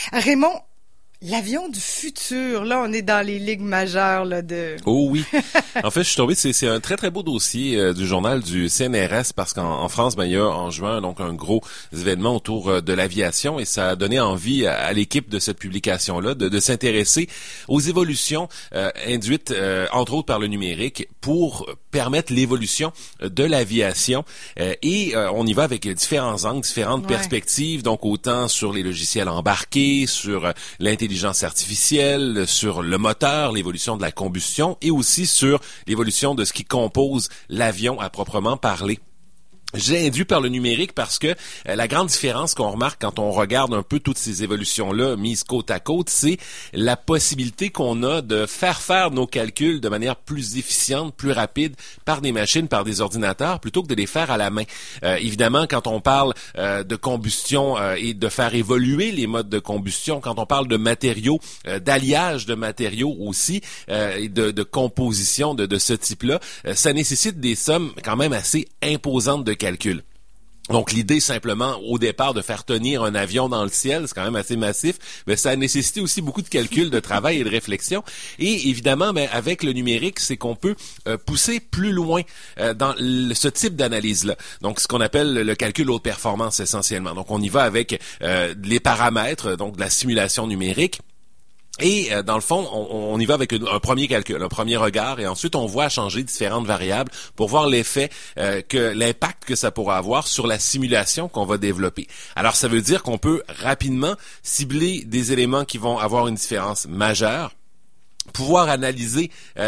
Raymond, l'avion du futur, là, on est dans les ligues majeures là de. Oh oui. En fait, je suis tombé, c'est un très très beau dossier du journal du CNRS parce qu'en France, il y a en juin donc un gros événement autour de l'aviation et ça a donné envie à l'équipe de cette publication-là de s'intéresser aux évolutions induites entre autres par le numérique pour permettre l'évolution de l'aviation et on y va avec différents angles, différentes perspectives, donc autant sur les logiciels embarqués, sur l'intelligence artificielle, sur le moteur, l'évolution de la combustion et aussi sur l'évolution de ce qui compose l'avion à proprement parler. J'ai induit par le numérique parce que la grande différence qu'on remarque quand on regarde un peu toutes ces évolutions-là mises côte à côte, c'est la possibilité qu'on a de faire nos calculs de manière plus efficiente, plus rapide par des machines, par des ordinateurs, plutôt que de les faire à la main. Évidemment, quand on parle de combustion et de faire évoluer les modes de combustion, quand on parle de matériaux, d'alliage de matériaux aussi, et de composition de ce type-là, ça nécessite des sommes quand même assez imposantes de calcul. Donc l'idée simplement au départ de faire tenir un avion dans le ciel, c'est quand même assez massif, mais ça a nécessité aussi beaucoup de calculs, de travail et de réflexion. Et évidemment, avec le numérique, c'est qu'on peut pousser plus loin dans ce type d'analyse-là. Donc ce qu'on appelle le calcul haute performance essentiellement. Donc on y va avec les paramètres, donc de la simulation numérique. Et dans le fond, on y va avec un premier calcul, un premier regard, et ensuite on voit changer différentes variables pour voir l'effet, l'impact que ça pourra avoir sur la simulation qu'on va développer. Alors ça veut dire qu'on peut rapidement cibler des éléments qui vont avoir une différence majeure, pouvoir analyser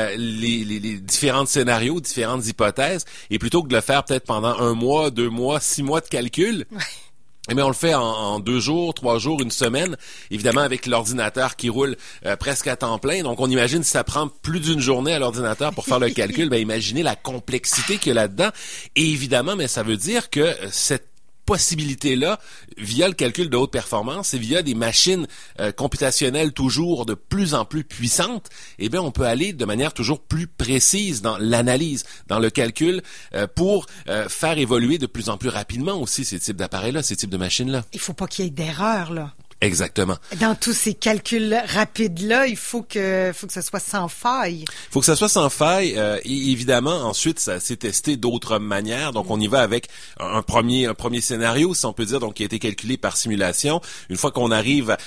les différents scénarios, différentes hypothèses, et plutôt que de le faire peut-être pendant 1 mois, 2 mois, 6 mois de calcul. Mais on le fait en 2 jours, 3 jours, 1 semaine, évidemment avec l'ordinateur qui roule presque à temps plein. Donc on imagine si ça prend plus d'1 journée à l'ordinateur pour faire le calcul, imaginez la complexité qu'il y a là-dedans. Et évidemment, mais ça veut dire que cette possibilité-là, via le calcul de haute performance et via des machines computationnelles toujours de plus en plus puissantes, on peut aller de manière toujours plus précise dans l'analyse, dans le calcul, pour faire évoluer de plus en plus rapidement aussi ces types d'appareils-là, ces types de machines-là. Il faut pas qu'il y ait d'erreur, là. Exactement. Dans tous ces calculs rapides-là, il faut que ça soit sans faille. Il faut que ça soit sans faille. Et évidemment, ensuite, ça s'est testé d'autres manières. Donc, on y va avec un premier scénario, si on peut dire, donc qui a été calculé par simulation. Une fois qu'on arrive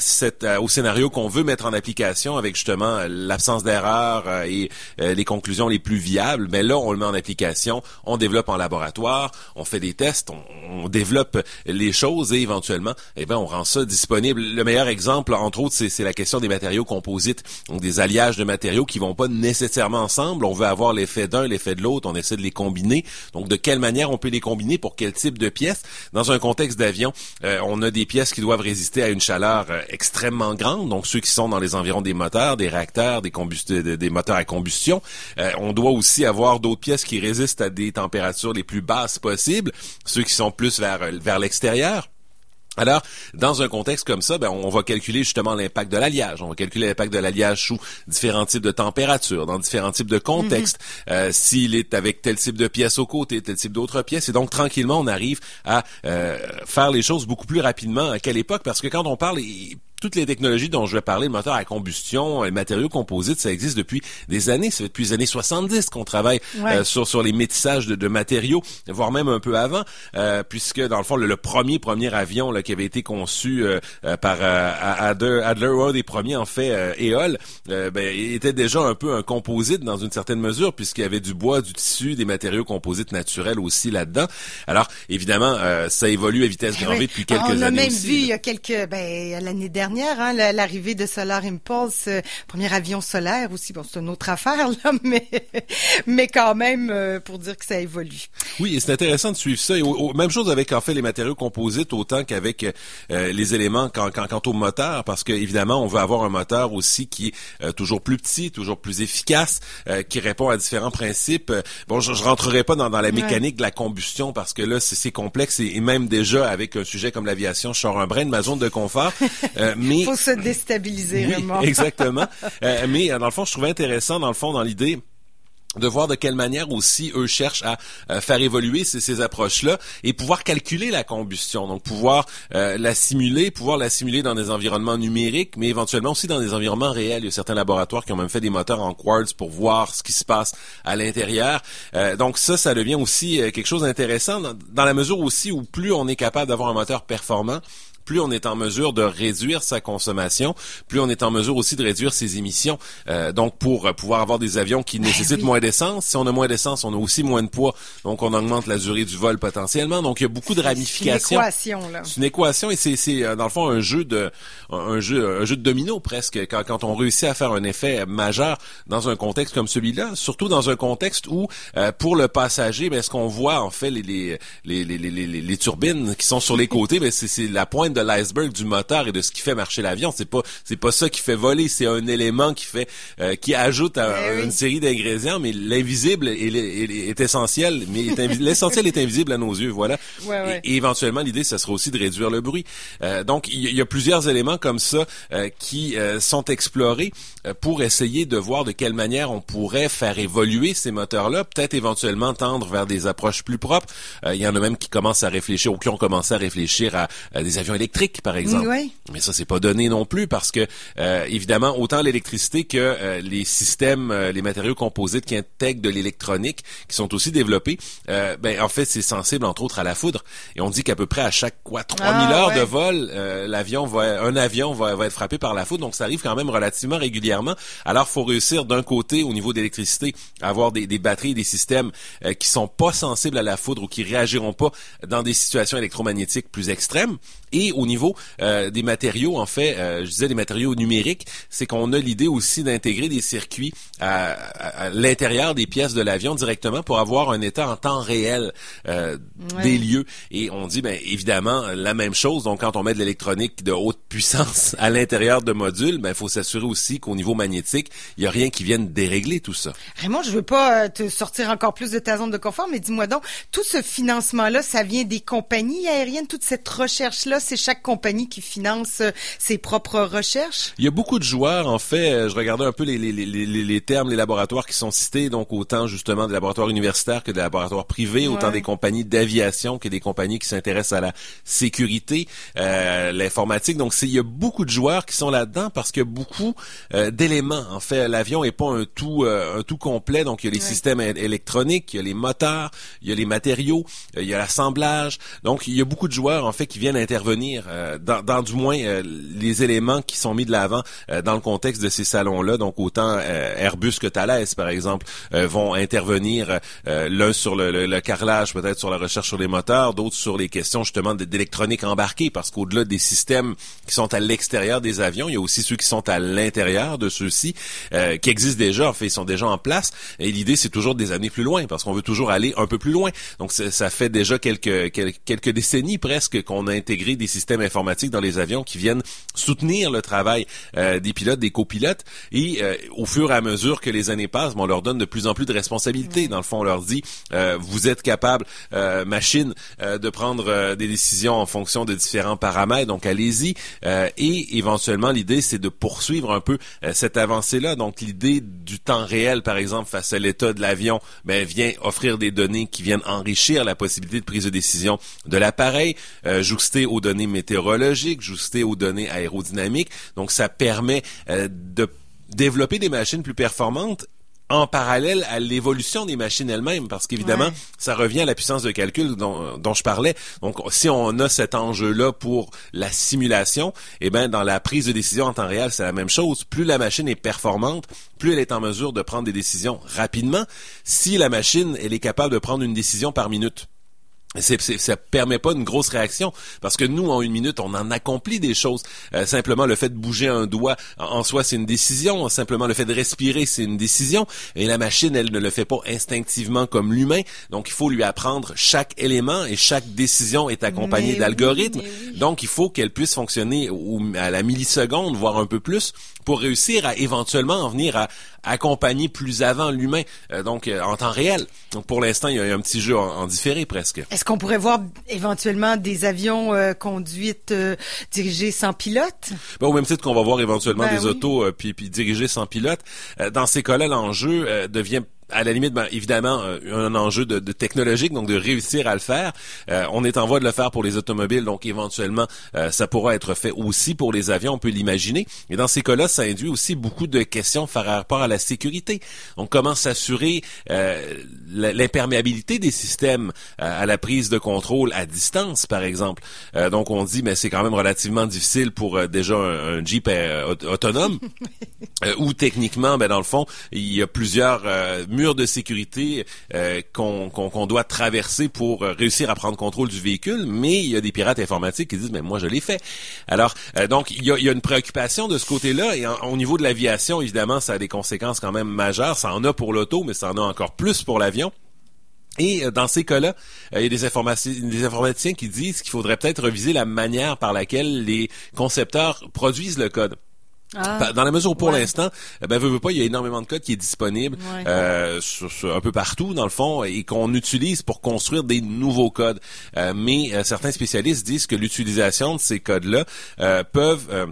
au scénario qu'on veut mettre en application, avec justement l'absence d'erreur et les conclusions les plus viables, là, on le met en application, on développe en laboratoire, on fait des tests, on développe les choses et éventuellement, on rend ça disponible. Le meilleur exemple, entre autres, c'est la question des matériaux composites, donc des alliages de matériaux qui vont pas nécessairement ensemble. On veut avoir l'effet d'un, l'effet de l'autre, on essaie de les combiner. Donc, de quelle manière on peut les combiner, pour quel type de pièces? Dans un contexte d'avion, on a des pièces qui doivent résister à une chaleur extrêmement grande, donc ceux qui sont dans les environs des moteurs, des réacteurs, des moteurs à combustion. On doit aussi avoir d'autres pièces qui résistent à des températures les plus basses possibles, ceux qui sont plus vers l'extérieur. Alors, dans un contexte comme ça, on va calculer justement l'impact de l'alliage. On va calculer l'impact de l'alliage sous différents types de températures, dans différents types de contextes. S'il est avec tel type de pièces au côté, tel type d'autres pièces. Et donc, tranquillement, on arrive à faire les choses beaucoup plus rapidement qu'à l'époque. Parce que quand on parle... Toutes les technologies dont je vais parler, le moteur à combustion, les matériaux composites, ça existe depuis des années. C'est depuis les années 70 qu'on travaille sur les métissages de matériaux, voire même un peu avant, puisque dans le fond, le premier avion là, qui avait été conçu par Adler, des premiers en fait, Éole, était déjà un peu un composite dans une certaine mesure, puisqu'il y avait du bois, du tissu, des matériaux composites naturels aussi là-dedans. Alors, évidemment, ça évolue à vitesse grand V depuis quelques années. On a même aussi, vu il y a l'année dernière, l'arrivée de Solar Impulse, premier avion solaire aussi. Bon, c'est une autre affaire, là, mais quand même, pour dire que ça évolue. Oui, et c'est intéressant de suivre ça. Et même chose avec, en fait, les matériaux composites, autant qu'avec les éléments quant au moteur, parce que évidemment, on veut avoir un moteur aussi qui est toujours plus petit, toujours plus efficace, qui répond à différents principes. Bon, je rentrerai pas dans la mécanique de la combustion, parce que là, c'est complexe, et même déjà, avec un sujet comme l'aviation, je sors un brin de ma zone de confort. Il faut se déstabiliser, oui, vraiment. Exactement. Mais dans le fond, je trouvais intéressant, dans l'idée de voir de quelle manière aussi eux cherchent à faire évoluer ces approches-là et pouvoir calculer la combustion, donc pouvoir la simuler dans des environnements numériques, mais éventuellement aussi dans des environnements réels. Il y a certains laboratoires qui ont même fait des moteurs en quartz pour voir ce qui se passe à l'intérieur. Donc ça devient aussi quelque chose d'intéressant dans la mesure aussi où plus on est capable d'avoir un moteur performant, plus on est en mesure de réduire sa consommation, plus on est en mesure aussi de réduire ses émissions. Donc, pour pouvoir avoir des avions qui nécessitent moins d'essence, si on a moins d'essence, on a aussi moins de poids. Donc, on augmente la durée du vol potentiellement. Donc, il y a beaucoup de ramifications. C'est une équation, là. C'est une équation et c'est dans le fond un jeu de domino presque quand on réussit à faire un effet majeur dans un contexte comme celui-là, surtout dans un contexte où pour le passager, ce qu'on voit en fait les turbines qui sont sur les côtés, c'est la pointe de l'iceberg du moteur et de ce qui fait marcher l'avion. C'est pas ça qui fait voler, c'est un élément qui ajoute une série d'ingrédients, mais l'invisible est essentiel, mais l'essentiel est invisible à nos yeux, voilà. Ouais. Et éventuellement l'idée ça sera aussi de réduire le bruit. Donc il y a plusieurs éléments comme ça qui sont explorés pour essayer de voir de quelle manière on pourrait faire évoluer ces moteurs-là, peut-être éventuellement tendre vers des approches plus propres. Il y en a même qui commencent à réfléchir ou qui ont commencé à réfléchir à des avions électriques, par exemple. Oui. Mais ça, c'est pas donné non plus parce que, évidemment, autant l'électricité que les systèmes, les matériaux composites qui intègrent de l'électronique, qui sont aussi développés, en fait, c'est sensible, entre autres, à la foudre. Et on dit qu'à peu près à chaque 3000 heures de vol, un avion va être frappé par la foudre. Donc, ça arrive quand même relativement régulièrement. Alors, faut réussir d'un côté, au niveau d'électricité, à avoir des batteries, des systèmes qui sont pas sensibles à la foudre ou qui réagiront pas dans des situations électromagnétiques plus extrêmes. Et au niveau des matériaux, en fait, je disais des matériaux numériques, c'est qu'on a l'idée aussi d'intégrer des circuits à l'intérieur des pièces de l'avion directement pour avoir un état en temps réel des lieux. Et on dit, évidemment, la même chose. Donc, quand on met de l'électronique de haute puissance à l'intérieur de modules, il faut s'assurer aussi qu'au niveau magnétique, il n'y a rien qui vienne dérégler tout ça. Raymond, je veux pas te sortir encore plus de ta zone de confort, mais dis-moi donc, tout ce financement-là, ça vient des compagnies aériennes, toute cette recherche-là, c'est chaque compagnie qui finance ses propres recherches? Il y a beaucoup de joueurs, en fait. Je regardais un peu les termes, les laboratoires qui sont cités, donc autant justement des laboratoires universitaires que des laboratoires privés, autant des compagnies d'aviation que des compagnies qui s'intéressent à la sécurité, l'informatique. Donc, il y a beaucoup de joueurs qui sont là-dedans parce qu'il y a beaucoup d'éléments. En fait, l'avion est pas un tout complet. Donc, il y a les systèmes électroniques, il y a les moteurs, il y a les matériaux, il y a l'assemblage. Donc, il y a beaucoup de joueurs, en fait, qui viennent intervenir dans du moins les éléments qui sont mis de l'avant dans le contexte de ces salons-là. Donc autant Airbus que Thales, par exemple, vont intervenir l'un sur le carrelage, peut-être sur la recherche sur les moteurs, d'autres sur les questions justement d'électronique embarquée, parce qu'au-delà des systèmes qui sont à l'extérieur des avions, il y a aussi ceux qui sont à l'intérieur de ceux-ci, qui existent déjà, en fait, ils sont déjà en place. Et l'idée, c'est toujours de les amener plus loin, parce qu'on veut toujours aller un peu plus loin. Donc ça fait déjà quelques décennies presque qu'on a intégré des systèmes informatiques dans les avions qui viennent soutenir le travail des pilotes, des copilotes, et au fur et à mesure que les années passent, on leur donne de plus en plus de responsabilités. Dans le fond, on leur dit vous êtes capable, machine, de prendre des décisions en fonction de différents paramètres, donc allez-y. Et éventuellement, l'idée, c'est de poursuivre un peu cette avancée-là. Donc l'idée du temps réel, par exemple, face à l'état de l'avion, vient offrir des données qui viennent enrichir la possibilité de prise de décision de l'appareil, jouxté aux données météorologiques, ajusté aux données aérodynamiques. Donc, ça permet de développer des machines plus performantes en parallèle à l'évolution des machines elles-mêmes, parce qu'évidemment, ça revient à la puissance de calcul dont je parlais. Donc, si on a cet enjeu-là pour la simulation, dans la prise de décision en temps réel, c'est la même chose. Plus la machine est performante, plus elle est en mesure de prendre des décisions rapidement. Si la machine, elle est capable de prendre une décision par minute, ça permet pas une grosse réaction, parce que nous, en une minute, on en accomplit des choses. Simplement, le fait de bouger un doigt, en soi, c'est une décision. Simplement, le fait de respirer, c'est une décision. Et la machine, elle ne le fait pas instinctivement comme l'humain. Donc, il faut lui apprendre chaque élément, et chaque décision est accompagnée d'algorithmes. Donc, il faut qu'elle puisse fonctionner à la milliseconde, voire un peu plus, pour réussir à éventuellement en venir à accompagner plus avant l'humain, donc en temps réel. Donc pour l'instant, il y a un petit jeu en différé presque. Est-ce qu'on pourrait voir éventuellement des avions dirigés sans pilote? Au même titre qu'on va voir éventuellement des autos puis dirigés sans pilote. Dans ces cas-là, l'enjeu devient à la limite, évidemment, un enjeu de technologique, donc de réussir à le faire. On est en voie de le faire pour les automobiles, donc éventuellement, ça pourra être fait aussi pour les avions, on peut l'imaginer. Et dans ces cas-là, ça induit aussi beaucoup de questions par rapport à la sécurité. Donc, comment s'assurer l'imperméabilité des systèmes à la prise de contrôle à distance, par exemple. Donc, on dit, mais c'est quand même relativement difficile pour déjà un Jeep autonome, où techniquement, dans le fond, il y a plusieurs murs de sécurité qu'on doit traverser pour réussir à prendre contrôle du véhicule, mais il y a des pirates informatiques qui disent mais moi je l'ai fait. Alors donc il y a une préoccupation de ce côté-là et au niveau de l'aviation évidemment ça a des conséquences quand même majeures, ça en a pour l'auto mais ça en a encore plus pour l'avion. Et dans ces cas-là, il y a des informaticiens qui disent qu'il faudrait peut-être reviser la manière par laquelle les concepteurs produisent le code. Dans la mesure où pour l'instant, veut pas, il y a énormément de code qui est disponible sur un peu partout dans le fond et qu'on utilise pour construire des nouveaux codes. Mais certains spécialistes disent que l'utilisation de ces codes-là peuvent,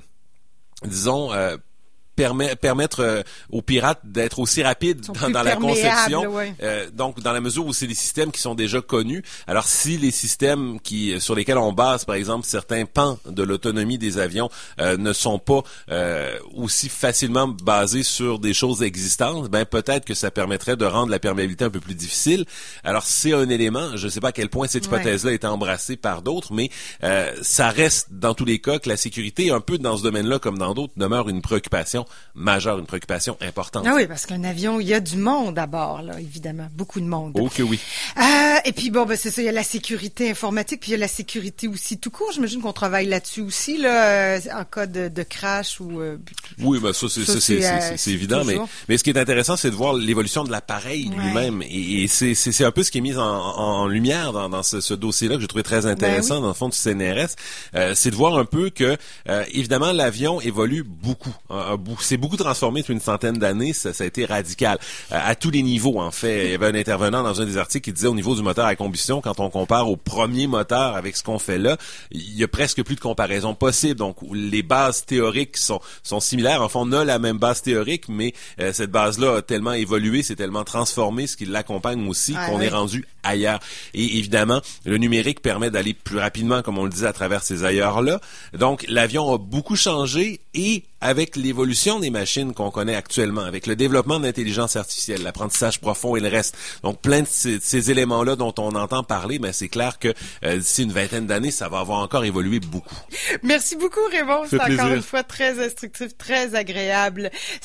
permettre aux pirates d'être aussi rapides dans la conception. Donc, dans la mesure où c'est des systèmes qui sont déjà connus. Alors, si les systèmes sur lesquels on base, par exemple, certains pans de l'autonomie des avions ne sont pas aussi facilement basés sur des choses existantes, peut-être que ça permettrait de rendre la perméabilité un peu plus difficile. Alors, c'est un élément. Je ne sais pas à quel point cette hypothèse-là est embrassée par d'autres, mais ça reste dans tous les cas que la sécurité, un peu dans ce domaine-là comme dans d'autres, demeure une préoccupation majeure, une préoccupation importante. Ah oui, parce qu'un avion, il y a du monde à bord, là, évidemment. Beaucoup de monde. Oh que oui. Et puis c'est ça, il y a la sécurité informatique, puis il y a la sécurité aussi tout court. J'imagine qu'on travaille là-dessus aussi, là, en cas de crash ou... Oui, ça c'est évident, mais ce qui est intéressant, c'est de voir l'évolution de l'appareil lui-même. Et c'est un peu ce qui est mis en lumière dans ce dossier-là que j'ai trouvé très intéressant dans le fond du CNRS. C'est de voir un peu que, évidemment, l'avion évolue beaucoup. C'est beaucoup transformé depuis une centaine d'années, ça a été radical. À tous les niveaux, en fait. Il y avait un intervenant dans un des articles qui disait au niveau du moteur à combustion, quand on compare au premier moteur avec ce qu'on fait là, il y a presque plus de comparaison possible. Donc, les bases théoriques sont similaires. Enfin, on a la même base théorique, mais cette base-là a tellement évolué, c'est tellement transformé, ce qui l'accompagne aussi, qu'on est rendu ailleurs. Et évidemment, le numérique permet d'aller plus rapidement, comme on le disait, à travers ces ailleurs-là. Donc, l'avion a beaucoup changé et avec l'évolution des machines qu'on connaît actuellement, avec le développement de l'intelligence artificielle, l'apprentissage profond et le reste. Donc, plein de ces éléments-là dont on entend parler, c'est clair que d'ici une vingtaine d'années, ça va avoir encore évolué beaucoup. Merci beaucoup, Raymond. C'est encore une fois très instructif, très agréable.